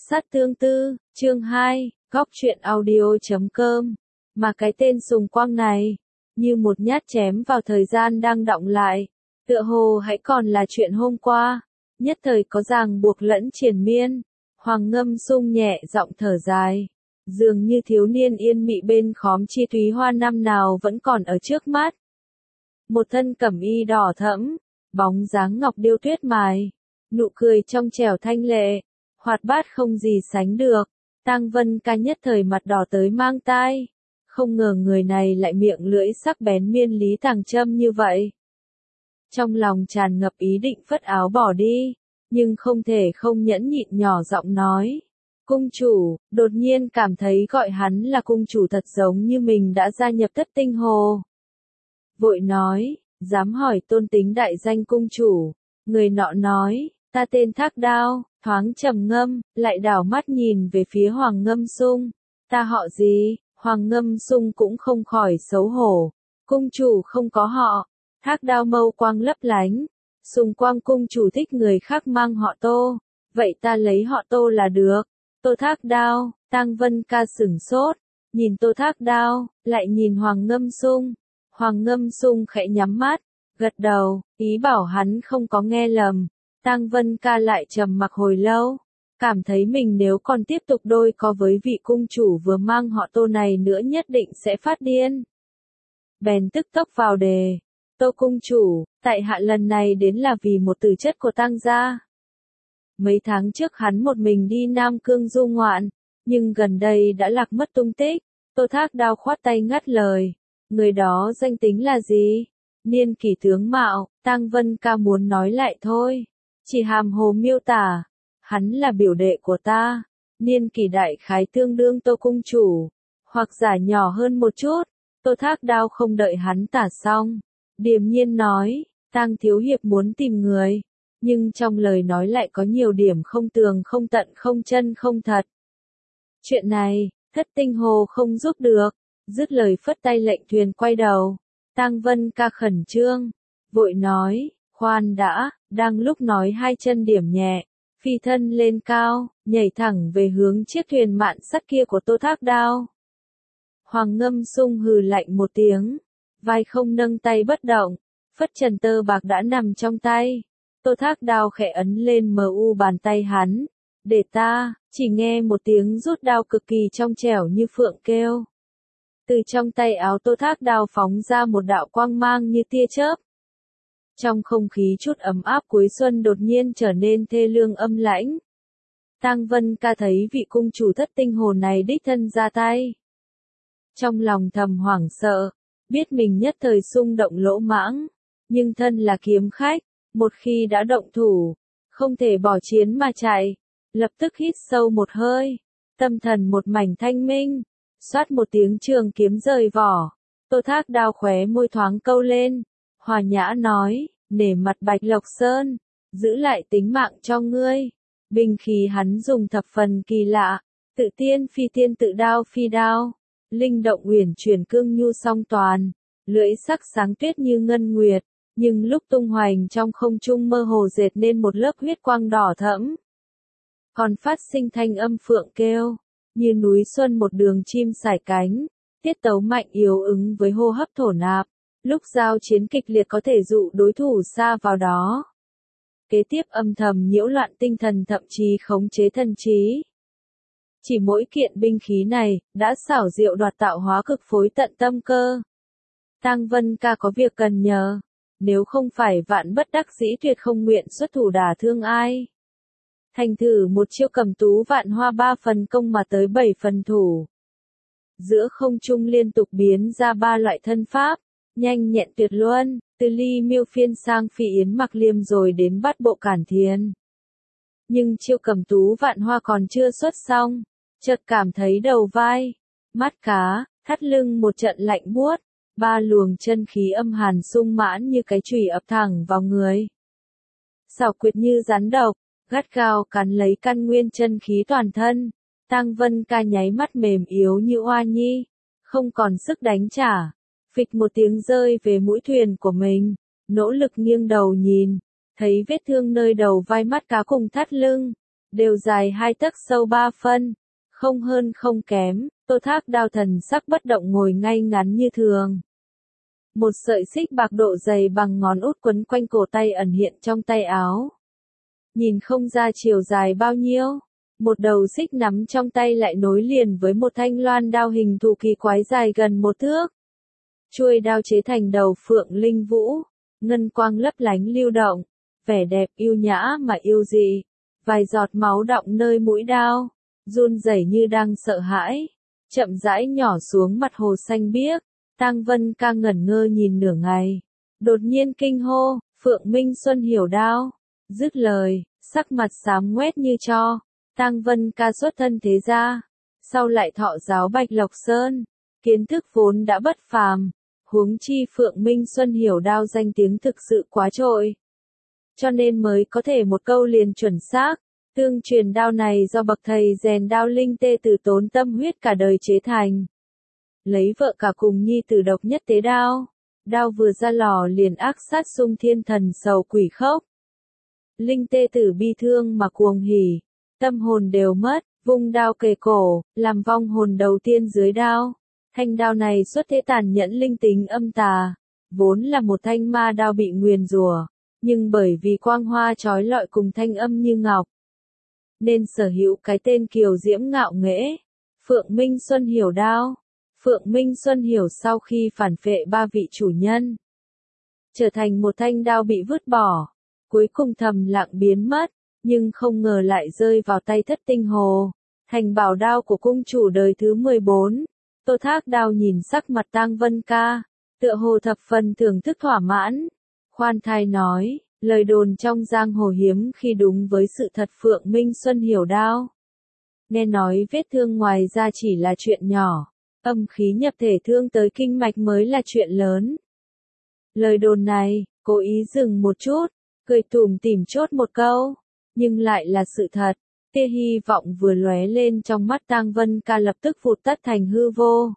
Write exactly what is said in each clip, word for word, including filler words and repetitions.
Sát tương tư, chương hai, góc truyện audio.com. Mà cái tên Sùng Quang này, như một nhát chém vào thời gian đang đọng lại, tựa hồ hãy còn là chuyện hôm qua, nhất thời có ràng buộc lẫn triền miên. Hoàng Ngâm Sung nhẹ giọng thở dài, dường như thiếu niên yên mị bên khóm chi thúy hoa năm nào vẫn còn ở trước mắt. Một thân cẩm y đỏ thẫm, bóng dáng ngọc điêu tuyết mài, nụ cười trong trẻo thanh lệ, hoạt bát không gì sánh được. Tang Vân Ca nhất thời mặt đỏ tới mang tai, không ngờ người này lại miệng lưỡi sắc bén miên lý tàng châm như vậy. Trong lòng tràn ngập ý định phất áo bỏ đi, nhưng không thể không nhẫn nhịn nhỏ giọng nói. Cung chủ, đột nhiên cảm thấy gọi hắn là cung chủ thật giống như mình đã gia nhập Thất Tinh Hồ. Vội nói, dám hỏi tôn tính đại danh cung chủ. Người nọ nói, ta tên Thác Đao, thoáng trầm ngâm, lại đảo mắt nhìn về phía Hoàng Ngâm Sung. Ta họ gì? Hoàng Ngâm Sung cũng không khỏi xấu hổ. Cung chủ không có họ. Thác Đao mâu quang lấp lánh. Sùng Quang cung chủ thích người khác mang họ Tô. Vậy ta lấy họ Tô là được. Tô Thác Đao. Tang Vân Ca sửng sốt, nhìn Tô Thác Đao, lại nhìn Hoàng Ngâm Sung. Hoàng Ngâm Sung khẽ nhắm mắt, gật đầu, ý bảo hắn không có nghe lầm. Tang Vân Ca lại trầm mặc hồi lâu, cảm thấy mình nếu còn tiếp tục đôi co với vị cung chủ vừa mang họ Tô này nữa nhất định sẽ phát điên. Bèn tức tốc vào đề, Tô cung chủ, tại hạ lần này đến là vì một từ chất của Tang gia. Mấy tháng trước hắn một mình đi Nam Cương du ngoạn, nhưng gần đây đã lạc mất tung tích. Tô Thác Đao khoát tay ngắt lời, người đó danh tính là gì? Niên kỷ tướng mạo. Tang Vân Ca muốn nói lại thôi, chỉ hàm hồ miêu tả, hắn là biểu đệ của ta, niên kỷ đại khái tương đương Tô cung chủ, hoặc giả nhỏ hơn một chút. Tô Thác Đao không đợi hắn tả xong, điềm nhiên nói, Tang thiếu hiệp muốn tìm người, nhưng trong lời nói lại có nhiều điểm không tường không tận không chân không thật. Chuyện này, Thất Tinh Hồ không giúp được. Dứt lời phất tay lệnh thuyền quay đầu. Tang Vân Ca khẩn trương, vội nói, khoan đã. Đang lúc nói hai chân điểm nhẹ, phi thân lên cao, nhảy thẳng về hướng chiếc thuyền mạn sắt kia của Tô Thác Đao. Hoàng Ngâm Sung hừ lạnh một tiếng, vai không nâng tay bất động, phất trần tơ bạc đã nằm trong tay. Tô Thác Đao khẽ ấn lên mờ u bàn tay hắn, để ta. Chỉ nghe một tiếng rút đao cực kỳ trong trẻo như phượng kêu. Từ trong tay áo Tô Thác Đao phóng ra một đạo quang mang như tia chớp. Trong không khí chút ấm áp cuối xuân đột nhiên trở nên thê lương âm lãnh. Tang Vân Ca thấy vị cung chủ Thất Tinh Hồ này đích thân ra tay. Trong lòng thầm hoảng sợ, biết mình nhất thời xung động lỗ mãng, nhưng thân là kiếm khách, một khi đã động thủ, không thể bỏ chiến mà chạy. Lập tức hít sâu một hơi, tâm thần một mảnh thanh minh, xoát một tiếng trường kiếm rời vỏ. Tô Thác Đao khóe môi thoáng câu lên, hòa nhã nói, nể mặt Bạch Lộc Sơn, giữ lại tính mạng cho ngươi. Binh khí hắn dùng thập phần kỳ lạ, tự tiên phi tiên tự đao phi đao, linh động uyển chuyển cương nhu song toàn, lưỡi sắc sáng tuyết như ngân nguyệt, nhưng lúc tung hoành trong không trung mơ hồ dệt nên một lớp huyết quang đỏ thẫm. Còn phát sinh thanh âm phượng kêu, như núi xuân một đường chim sải cánh, tiết tấu mạnh yếu ứng với hô hấp thổ nạp, lúc giao chiến kịch liệt có thể dụ đối thủ xa vào đó. Kế tiếp âm thầm nhiễu loạn tinh thần thậm chí khống chế thần trí. Chỉ mỗi kiện binh khí này, đã xảo diệu đoạt tạo hóa cực phối tận tâm cơ. Tang Vân Ca có việc cần nhờ, nếu không phải vạn bất đắc dĩ tuyệt không nguyện xuất thủ đả thương ai. Thành thử một chiêu cầm tú vạn hoa ba phần công mà tới bảy phần thủ. Giữa không trung liên tục biến ra ba loại thân pháp, nhanh nhẹn tuyệt luân, từ ly miêu phiên sang phi yến mặc liêm rồi đến bắt bộ cản thiền. Nhưng chiêu cầm tú vạn hoa còn chưa xuất xong, chợt cảm thấy đầu vai, mắt cá, thắt lưng một trận lạnh buốt, ba luồng chân khí âm hàn sung mãn như cái chùy ập thẳng vào người. Xảo quyệt như rắn độc, gắt gao cắn lấy căn nguyên chân khí toàn thân. Tang Vân Ca nháy mắt mềm yếu như oa nhi, không còn sức đánh trả. Phịch một tiếng rơi về mũi thuyền của mình, nỗ lực nghiêng đầu nhìn, thấy vết thương nơi đầu vai mắt cá cùng thắt lưng, đều dài hai tấc sâu ba phân, không hơn không kém. Tô Thác Đao thần sắc bất động ngồi ngay ngắn như thường. Một sợi xích bạc độ dày bằng ngón út quấn quanh cổ tay ẩn hiện trong tay áo. Nhìn không ra chiều dài bao nhiêu, một đầu xích nắm trong tay lại nối liền với một thanh loan đao hình thù kỳ quái dài gần một thước. Chuôi đao chế thành đầu phượng linh vũ, ngân quang lấp lánh lưu động, vẻ đẹp yêu nhã mà yêu dị. Vài giọt máu đọng nơi mũi đao, run rẩy như đang sợ hãi, chậm rãi nhỏ xuống mặt hồ xanh biếc. Tang Vân Ca ngẩn ngơ nhìn nửa ngày, đột nhiên kinh hô, Phượng Minh Xuân hiểu đao. Dứt lời, sắc mặt xám ngoét như tro. Tang Vân Ca xuất thân thế gia, sau lại thọ giáo Bạch Lộc Sơn, kiến thức vốn đã bất phàm, huống chi Phượng Minh Xuân hiểu đao danh tiếng thực sự quá trội. Cho nên mới có thể một câu liền chuẩn xác, tương truyền đao này do bậc thầy rèn đao linh tê từ tốn tâm huyết cả đời chế thành. Lấy vợ cả cùng nhi tử độc nhất tế đao, đao vừa ra lò liền ác sát xung thiên thần sầu quỷ khốc. Linh tê tử bi thương mà cuồng hỉ, tâm hồn đều mất, vung đao kề cổ, làm vong hồn đầu tiên dưới đao. Thanh đao này xuất thế tàn nhẫn linh tính âm tà, vốn là một thanh ma đao bị nguyền rủa, nhưng bởi vì quang hoa chói lọi cùng thanh âm như ngọc, nên sở hữu cái tên kiều diễm ngạo nghễ, Phượng Minh Xuân hiểu đao. Phượng Minh Xuân hiểu sau khi phản phệ ba vị chủ nhân, trở thành một thanh đao bị vứt bỏ, cuối cùng thầm lặng biến mất, nhưng không ngờ lại rơi vào tay Thất Tinh Hồ, thành bảo đao của cung chủ đời thứ mười bốn. Tô Thác Đao nhìn sắc mặt Tang Vân Ca, tựa hồ thập phần thưởng thức thỏa mãn, khoan thai nói, lời đồn trong giang hồ hiếm khi đúng với sự thật. Phượng Minh Xuân hiểu đao. Nghe nói vết thương ngoài ra chỉ là chuyện nhỏ, âm khí nhập thể thương tới kinh mạch mới là chuyện lớn. Lời đồn này, cố ý dừng một chút, cười tủm tỉm chốt một câu, nhưng lại là sự thật. Tia hy vọng vừa lóe lên trong mắt Tang Vân Ca lập tức vụt tắt thành hư vô.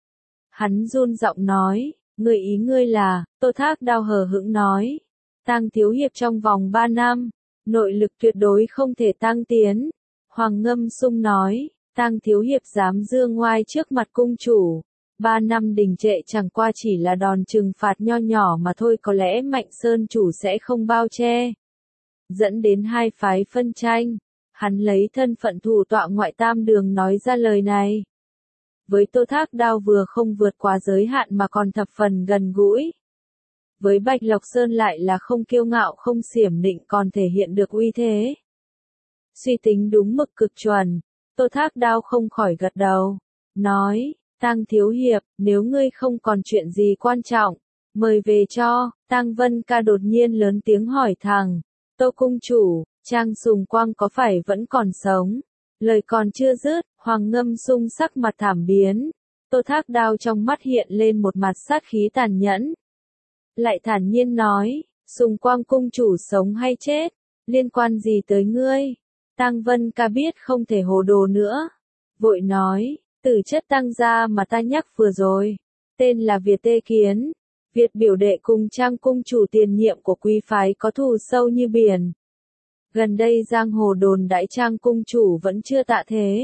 Hắn run giọng nói, người ý ngươi là, Tô Thác Đao hờ hững nói. Tang thiếu hiệp trong vòng ba năm, nội lực tuyệt đối không thể tăng tiến. Hoàng Ngâm Sung nói, Tang thiếu hiệp dám dương ngoai trước mặt cung chủ. Ba năm đình trệ chẳng qua chỉ là đòn trừng phạt nho nhỏ mà thôi, có lẽ Mạnh Sơn chủ sẽ không bao che. Dẫn đến hai phái phân tranh. Hắn lấy thân phận thủ tọa ngoại tam đường nói ra lời này. Với Tô Thác Đao vừa không vượt quá giới hạn mà còn thập phần gần gũi. Với Bạch Lộc Sơn lại là không kiêu ngạo không xiểm nịnh, còn thể hiện được uy thế. Suy tính đúng mực cực chuẩn, Tô Thác Đao không khỏi gật đầu, nói, Tang thiếu hiệp, nếu ngươi không còn chuyện gì quan trọng, mời về cho. Tang Vân Ca đột nhiên lớn tiếng hỏi thẳng, Tô cung chủ, Trang Sùng Quang có phải vẫn còn sống? Lời còn chưa dứt, Hoàng Ngâm Sung sắc mặt thảm biến. Tô Thác Đao trong mắt hiện lên một mặt sát khí tàn nhẫn. Lại thản nhiên nói, Sùng Quang cung chủ sống hay chết, liên quan gì tới ngươi? Tang Vân Ca biết không thể hồ đồ nữa. Vội nói, từ chất Tang gia mà ta nhắc vừa rồi, tên là Việt Tê Kiến. Việt biểu đệ cùng Trang cung chủ tiền nhiệm của quý phái có thù sâu như biển. Gần đây giang hồ đồn đãi Trang cung chủ vẫn chưa tạ thế.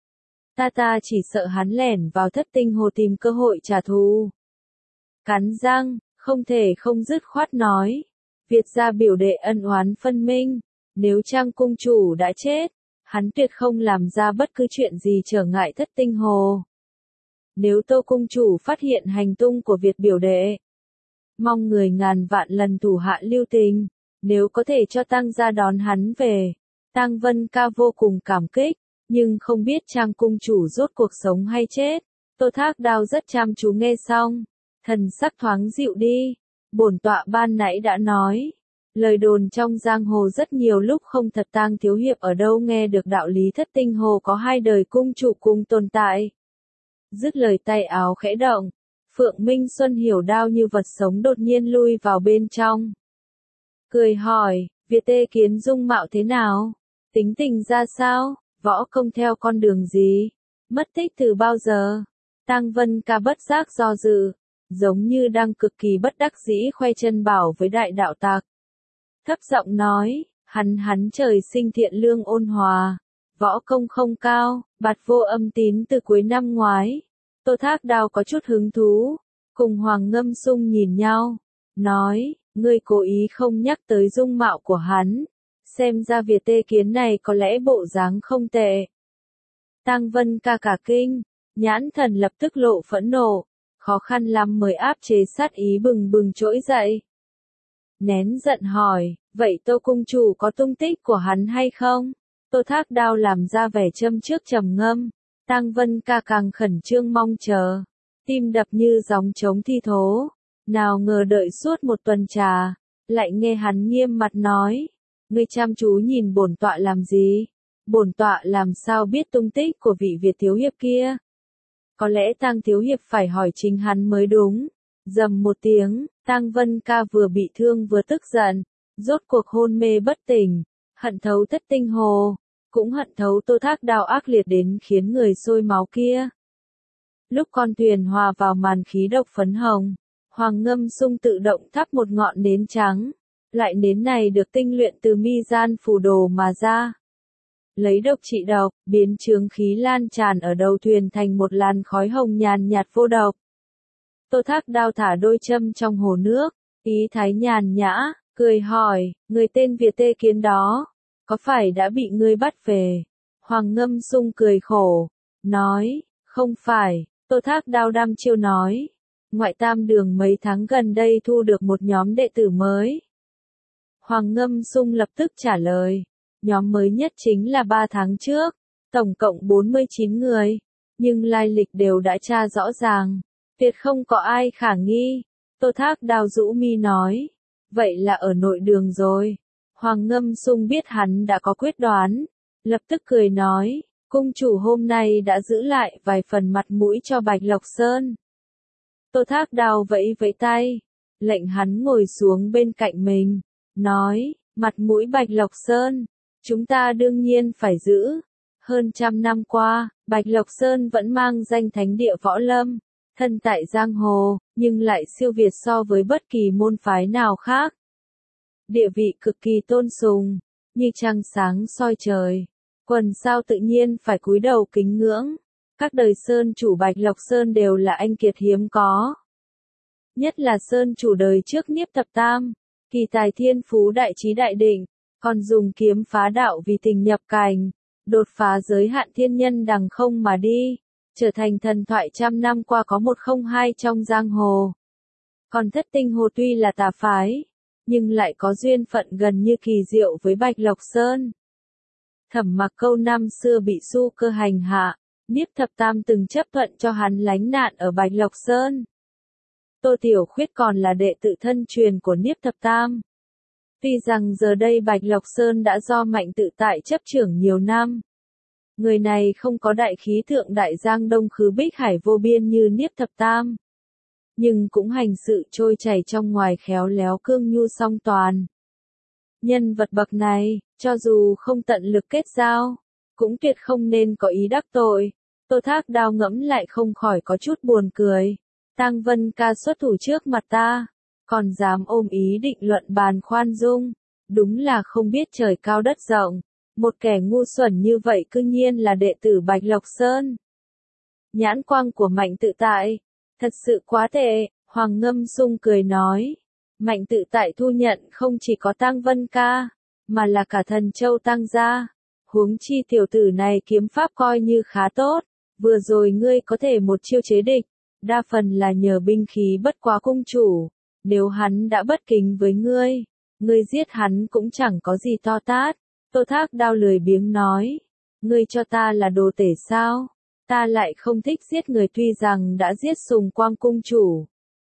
Ta ta chỉ sợ hắn lẻn vào Thất Tinh Hồ tìm cơ hội trả thù. Cắn răng, không thể không dứt khoát nói. Việt gia biểu đệ ân oán phân minh. Nếu Trang cung chủ đã chết, hắn tuyệt không làm ra bất cứ chuyện gì trở ngại Thất Tinh Hồ. Nếu Tô cung chủ phát hiện hành tung của Việt biểu đệ, mong người ngàn vạn lần thủ hạ lưu tình. Nếu có thể cho Tang gia đón hắn về. Tang Vân Ca vô cùng cảm kích, nhưng không biết Trang cung chủ rốt cuộc sống hay chết. Tô Thác Đao rất chăm chú nghe xong, thần sắc thoáng dịu đi. Bổn tọa ban nãy đã nói, lời đồn trong giang hồ rất nhiều lúc không thật. Tang thiếu hiệp ở đâu nghe được đạo lý Thất Tinh Hồ có hai đời cung chủ cùng tồn tại. Dứt lời tay áo khẽ động, Phượng Minh Xuân hiểu đao như vật sống đột nhiên lui vào bên trong. Cười hỏi, Việt Tê Kiến dung mạo thế nào? Tính tình ra sao? Võ công theo con đường gì? Mất tích từ bao giờ? Tang Vân Ca bất giác do dự, giống như đang cực kỳ bất đắc dĩ khoe chân bảo với đại đạo tặc. Thấp giọng nói, Hắn hắn trời sinh thiện lương ôn hòa, võ công không cao, bạt vô âm tín từ cuối năm ngoái. Tô Thác Đao có chút hứng thú, cùng Hoàng Ngâm Sung nhìn nhau, nói, ngươi cố ý không nhắc tới dung mạo của hắn, xem ra Việt Tê Kiến này có lẽ bộ dáng không tệ. Tang Vân Ca cả kinh, nhãn thần lập tức lộ phẫn nộ, khó khăn lắm mới áp chế sát ý bừng bừng trỗi dậy. Nén giận hỏi, vậy Tô cung chủ có tung tích của hắn hay không? Tô Thác Đao làm ra vẻ châm trước trầm ngâm, Tang Vân Ca càng khẩn trương mong chờ, tim đập như gióng trống thi thố, nào ngờ đợi suốt một tuần trà, lại nghe hắn nghiêm mặt nói, ngươi chăm chú nhìn bổn tọa làm gì? Bổn tọa làm sao biết tung tích của vị Việt thiếu hiệp kia? Có lẽ Tang thiếu hiệp phải hỏi chính hắn mới đúng. Dầm một tiếng, Tang Vân Ca vừa bị thương vừa tức giận, rốt cuộc hôn mê bất tỉnh, hận thấu thất tinh hồ, cũng hận thấu Tô Thác Đao ác liệt đến khiến người sôi máu kia. Lúc con thuyền hòa vào màn khí độc phấn hồng, Hoàng Ngâm Sung tự động thắp một ngọn nến trắng, loại nến này được tinh luyện từ mi gian phù đồ mà ra. Lấy độc trị độc, biến chướng khí lan tràn ở đầu thuyền thành một làn khói hồng nhàn nhạt vô độc. Tô Thác Đao thả đôi châm trong hồ nước, ý thái nhàn nhã, cười hỏi, người tên Việt Tê Kiến đó, có phải đã bị ngươi bắt về? Hoàng Ngâm Sung cười khổ, nói, không phải. Tô Thác Đao đăm chiêu nói, ngoại tam đường mấy tháng gần đây thu được một nhóm đệ tử mới. Hoàng Ngâm Sung lập tức trả lời, nhóm mới nhất chính là ba tháng trước, tổng cộng bốn mươi chín người, nhưng lai lịch đều đã tra rõ ràng, tuyệt không có ai khả nghi. Tô Thác Đao rũ mi nói, vậy là ở nội đường rồi. Hoàng Ngâm Sung biết hắn đã có quyết đoán, lập tức cười nói, cung chủ hôm nay đã giữ lại vài phần mặt mũi cho Bạch Lộc Sơn. Tô Thác Đao vẫy vẫy tay, lệnh hắn ngồi xuống bên cạnh mình, nói, mặt mũi Bạch Lộc Sơn, chúng ta đương nhiên phải giữ. Hơn trăm năm qua, Bạch Lộc Sơn vẫn mang danh thánh địa võ lâm, thân tại giang hồ, nhưng lại siêu việt so với bất kỳ môn phái nào khác. Địa vị cực kỳ tôn sùng, như trăng sáng soi trời, quần sao tự nhiên phải cúi đầu kính ngưỡng. Các đời sơn chủ Bạch Lộc Sơn đều là anh kiệt hiếm có. Nhất là sơn chủ đời trước Niếp Thập Tam, kỳ tài thiên phú đại trí đại định, còn dùng kiếm phá đạo vì tình nhập cảnh, đột phá giới hạn thiên nhân đằng không mà đi, trở thành thần thoại trăm năm qua có một không hai trong giang hồ. Còn Thất Tinh Hồ tuy là tà phái, nhưng lại có duyên phận gần như kỳ diệu với Bạch Lộc Sơn. Thẩm Mặc Câu năm xưa bị Su Cơ hành hạ, Niếp Thập Tam từng chấp thuận cho hắn lánh nạn ở Bạch Lộc Sơn. Tô Tiểu Khuyết còn là đệ tử thân truyền của Niếp Thập Tam. Tuy rằng giờ đây Bạch Lộc Sơn đã do Mạnh Tự Tại chấp trưởng nhiều năm. Người này không có đại khí thượng đại giang đông khứ bích hải vô biên như Niếp Thập Tam. Nhưng cũng hành sự trôi chảy trong ngoài khéo léo cương nhu song toàn. Nhân vật bậc này, cho dù không tận lực kết giao, cũng tuyệt không nên có ý đắc tội. Tô Thác Đao ngẫm lại không khỏi có chút buồn cười. Tang Vân Ca xuất thủ trước mặt ta, còn dám ôm ý định luận bàn khoan dung, đúng là không biết trời cao đất rộng. Một kẻ ngu xuẩn như vậy cư nhiên là đệ tử Bạch Lộc Sơn. Nhãn quang của Mạnh Tự Tại, thật sự quá tệ. Hoàng Ngâm Sung cười nói, Mạnh Tự Tại thu nhận không chỉ có Tang Vân Ca, mà là cả Thần Châu Tang gia. Huống chi tiểu tử này kiếm pháp coi như khá tốt, vừa rồi ngươi có thể một chiêu chế địch, đa phần là nhờ binh khí bất quá cung chủ. Nếu hắn đã bất kính với ngươi, ngươi giết hắn cũng chẳng có gì to tát. Tô Thác Đao lười biếng nói, ngươi cho ta là đồ tể sao? Ta lại không thích giết người, tuy rằng đã giết Sùng Quang cung chủ.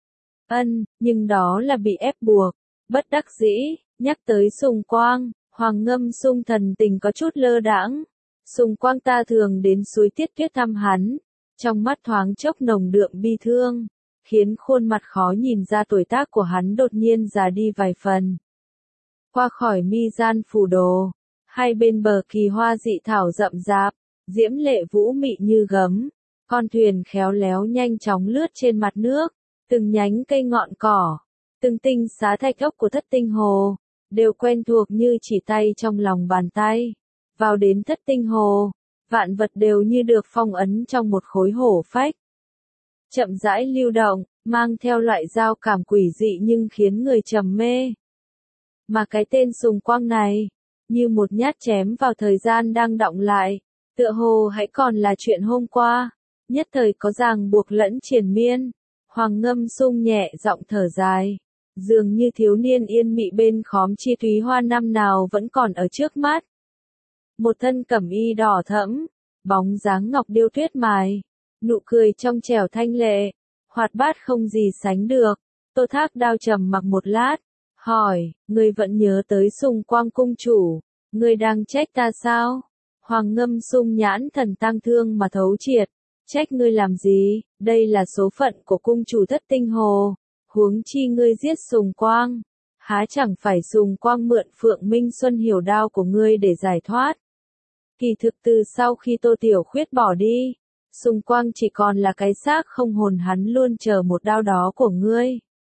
Ân, nhưng đó là bị ép buộc, bất đắc dĩ. Nhắc tới Sùng Quang, Hoàng Ngâm Sung thần tình có chút lơ đãng. Sùng Quang ta thường đến suối Tiết Tuyết thăm hắn, trong mắt thoáng chốc nồng đượm bi thương, khiến khuôn mặt khó nhìn ra tuổi tác của hắn đột nhiên già đi vài phần. Qua khỏi mi gian phù đồ, hai bên bờ kỳ hoa dị thảo rậm rạp, diễm lệ vũ mị như gấm, con thuyền khéo léo nhanh chóng lướt trên mặt nước, từng nhánh cây ngọn cỏ, từng tinh xá thạch ốc của Thất Tinh Hồ, đều quen thuộc như chỉ tay trong lòng bàn tay. Vào đến thất tinh hồ, vạn vật đều như được phong ấn trong một khối hổ phách. Chậm rãi lưu động, mang theo loại giao cảm quỷ dị nhưng khiến người trầm mê. Mà cái tên Sùng Quang này, như một nhát chém vào thời gian đang đọng lại, tựa hồ hãy còn là chuyện hôm qua, nhất thời có ràng buộc lẫn triền miên. Hoàng Ngâm Sung nhẹ giọng thở dài, dường như thiếu niên yên mị bên khóm chi thúy hoa năm nào vẫn còn ở trước mắt. Một thân cẩm y đỏ thẫm, bóng dáng ngọc điêu tuyết mài, nụ cười trong trẻo thanh lệ, hoạt bát không gì sánh được. Tô Thác Đao trầm mặc một lát, hỏi, ngươi vẫn nhớ tới Sùng Quang cung chủ, ngươi đang trách ta sao? Hoàng Ngâm Sung nhãn thần tang thương mà thấu triệt, trách ngươi làm gì, đây là số phận của cung chủ thất tinh hồ, huống chi ngươi giết Sùng Quang, há chẳng phải Sùng Quang mượn Phượng Minh Xuân hiểu đao của ngươi để giải thoát. Kỳ thực từ sau khi Tô Tiểu Khuyết bỏ đi, Sùng Quang chỉ còn là cái xác không hồn, hắn luôn chờ một đao đó của ngươi.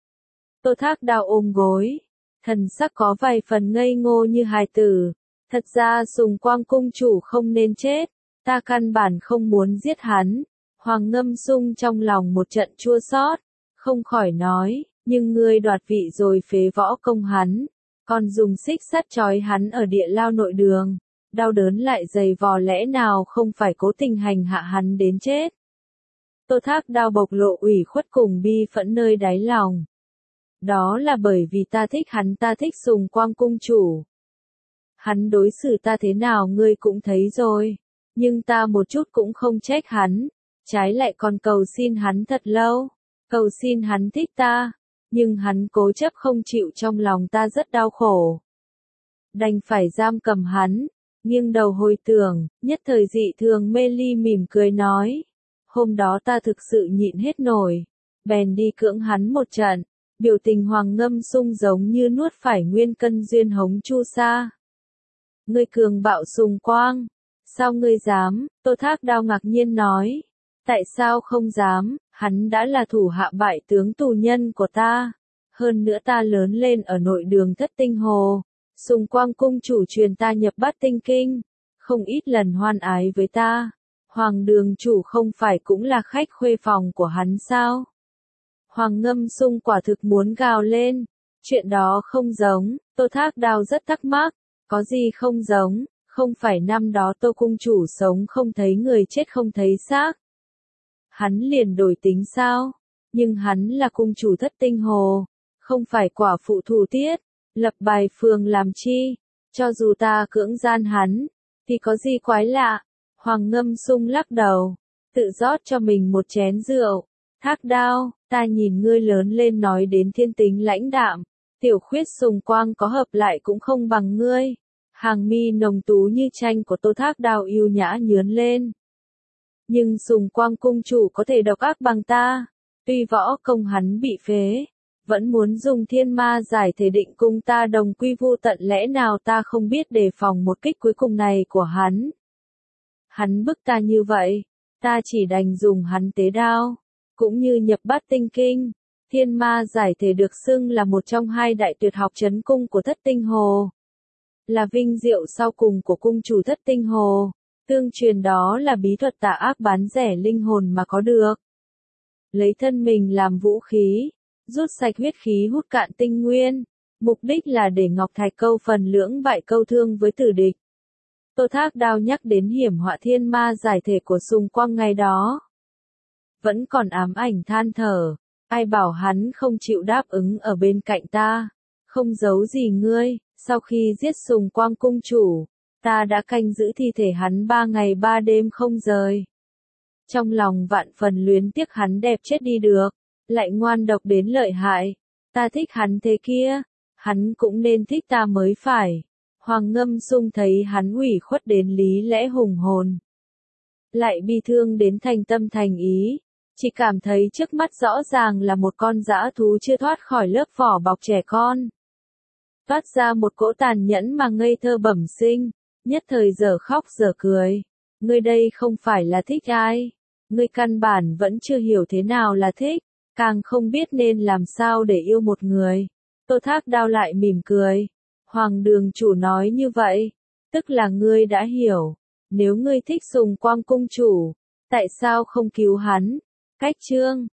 Tô Thác Đao ôm gối, thần sắc có vài phần ngây ngô như hài tử. Thật ra Sùng Quang cung chủ không nên chết, ta căn bản không muốn giết hắn. Hoàng Ngâm Sung trong lòng một trận chua xót, không khỏi nói, nhưng ngươi đoạt vị rồi phế võ công hắn, còn dùng xích sắt trói hắn ở địa lao nội đường, đau đớn lại dày vò, lẽ nào không phải cố tình hành hạ hắn đến chết. Tô Thác Đao bộc lộ ủy khuất cùng bi phẫn nơi đáy lòng. Đó là bởi vì ta thích hắn, ta thích Sùng Quang cung chủ. Hắn đối xử ta thế nào ngươi cũng thấy rồi, nhưng ta một chút cũng không trách hắn, trái lại còn cầu xin hắn thật lâu, cầu xin hắn thích ta, nhưng hắn cố chấp không chịu, trong lòng ta rất đau khổ. Đành phải giam cầm hắn, nghiêng đầu hồi tưởng, nhất thời dị thường mê ly mỉm cười nói, hôm đó ta thực sự nhịn hết nổi, bèn đi cưỡng hắn một trận, biểu tình Hoàng Ngâm Sung giống như nuốt phải nguyên cân duyên hống chu sa. Ngươi cường bạo Sùng Quang, sao ngươi dám? Tô Thác Đao ngạc nhiên nói, tại sao không dám, hắn đã là thủ hạ bại tướng tù nhân của ta, hơn nữa ta lớn lên ở nội đường thất tinh hồ, Sùng Quang cung chủ truyền ta nhập bát tinh kinh, không ít lần hoan ái với ta, Hoàng đường chủ không phải cũng là khách khuê phòng của hắn sao? Hoàng Ngâm Sung quả thực muốn gào lên, chuyện đó không giống. Tô Thác Đao rất thắc mắc, có gì không giống, không phải năm đó Tô cung chủ sống không thấy người, chết không thấy xác. Hắn liền đổi tính sao? Nhưng hắn là cung chủ thất tinh hồ, không phải quả phụ thủ tiết, lập bài phường làm chi, cho dù ta cưỡng gian hắn, thì có gì quái lạ. Hoàng Ngâm Sung lắc đầu, tự rót cho mình một chén rượu. Thác Đao, ta nhìn ngươi lớn lên nói đến thiên tính lãnh đạm, Tiểu Khuyết Sùng Quang có hợp lại cũng không bằng ngươi. Hàng mi nồng tú như tranh của Tô Thác Đao yêu nhã nhướn lên. Nhưng Sùng Quang cung chủ có thể độc ác bằng ta, tuy võ công hắn bị phế, vẫn muốn dùng thiên ma giải thể định cùng ta đồng quy vu tận, lẽ nào ta không biết đề phòng một kích cuối cùng này của hắn. Hắn bức ta như vậy, ta chỉ đành dùng hắn tế đao. Cũng như nhập bát tinh kinh, thiên ma giải thể được xưng là một trong hai đại tuyệt học chấn cung của thất tinh hồ. Là vinh diệu sau cùng của cung chủ thất tinh hồ, tương truyền đó là bí thuật tà ác bán rẻ linh hồn mà có được. Lấy thân mình làm vũ khí, rút sạch huyết khí, hút cạn tinh nguyên, mục đích là để Ngọc Thạch câu phần lưỡng bại câu thương với tử địch. Tô Thác Đao nhắc đến hiểm họa thiên ma giải thể của Sùng Quang ngày đó, vẫn còn ám ảnh than thở, ai bảo hắn không chịu đáp ứng ở bên cạnh ta, không giấu gì ngươi, sau khi giết Sùng Quang cung chủ, ta đã canh giữ thi thể hắn ba ngày ba đêm không rời. Trong lòng vạn phần luyến tiếc hắn đẹp chết đi được, lại ngoan độc đến lợi hại, ta thích hắn thế kia, hắn cũng nên thích ta mới phải. Hoàng Ngâm Sung thấy hắn ủy khuất đến lý lẽ hùng hồn, lại bi thương đến thành tâm thành ý. Chỉ cảm thấy trước mắt rõ ràng là một con dã thú chưa thoát khỏi lớp vỏ bọc trẻ con. Toát ra một cỗ tàn nhẫn mà ngây thơ bẩm sinh, nhất thời giờ khóc giờ cười. Ngươi đây không phải là thích ai. Ngươi căn bản vẫn chưa hiểu thế nào là thích, càng không biết nên làm sao để yêu một người. Tô Thác Đao lại mỉm cười. Hoàng đường chủ nói như vậy, tức là ngươi đã hiểu, nếu ngươi thích Sùng Quang cung chủ, tại sao không cứu hắn? Cách chương